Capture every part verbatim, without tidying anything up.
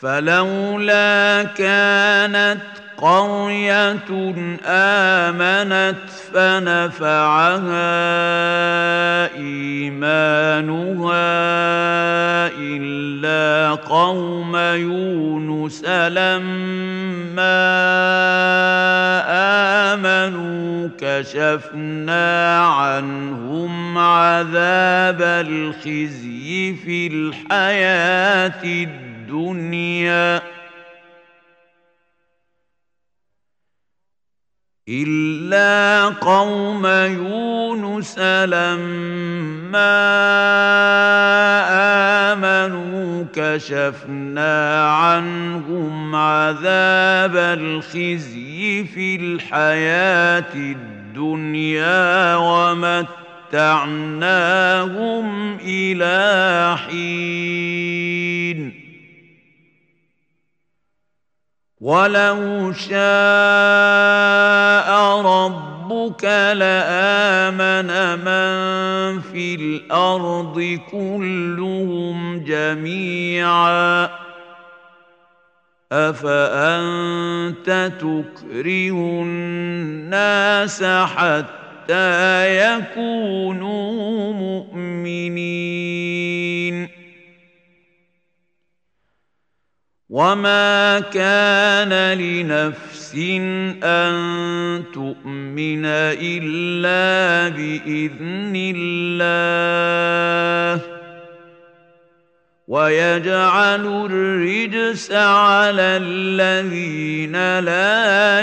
فلولا كانت قرية آمنت فنفعها إيمانها إلا قوم يونس لما آمنوا كشفنا عنهم عذاب الخزي في الحياة الدنيا إلا قوم يونس لما آمنوا كشفنا عنهم عذاب الخزي في الحياة الدنيا ومتعناهم إلى حين ولو شاء ربك لآمن من في الأرض كلهم جميعا أفأنت تكره الناس حتى يكونوا مؤمنين وما كان لنفس أن تؤمن إلا بإذن الله ويجعل الرجس على الذين لا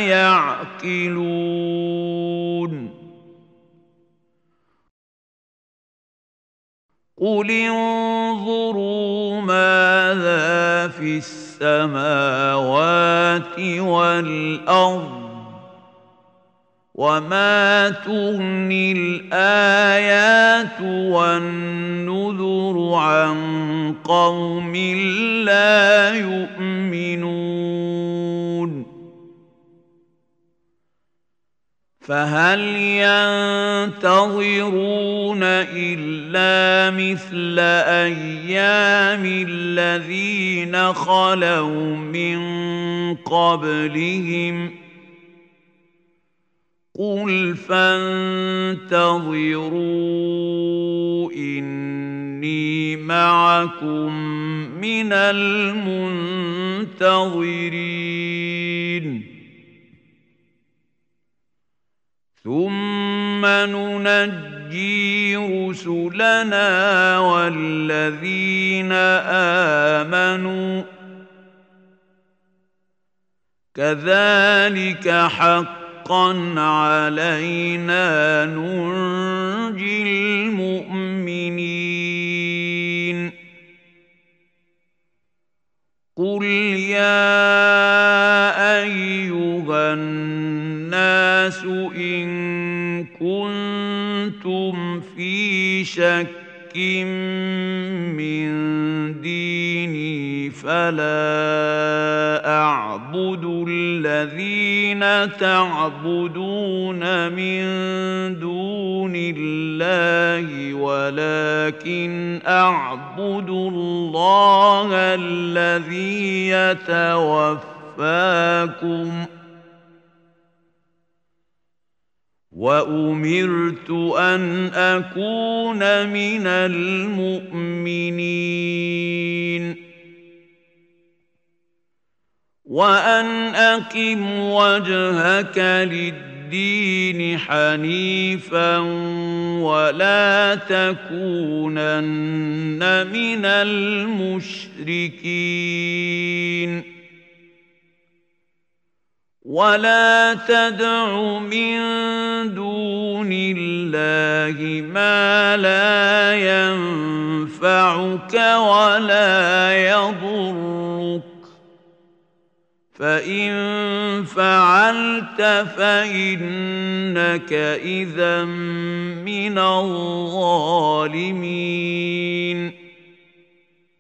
يعقلون قل انظروا ماذا في السماوات والأرض وما تغني الآيات والنذر عن قوم لا يؤمنون فهل ينتظرون إلا مثل أيام الذين خلوا من قبلهم قل فانتظروا إني معكم من المنتظرين ثم ننجي رسلنا والذين آمنوا كذلك حقا علينا ننجي المؤمنين قل يا أيها الناس إن كنتم في شك من ديني فلا أعبد الذين تعبدون من دون الله ولكن أعبد الله الذي يتوفاكم وأمرت أن أكون من المؤمنين وأن أقم وجهك للدين حنيفا ولا تكونن من المشركين ولا تدع من دون الله ما لا ينفعك ولا يضرك فإن فعلت فإنك إذا من الظالمين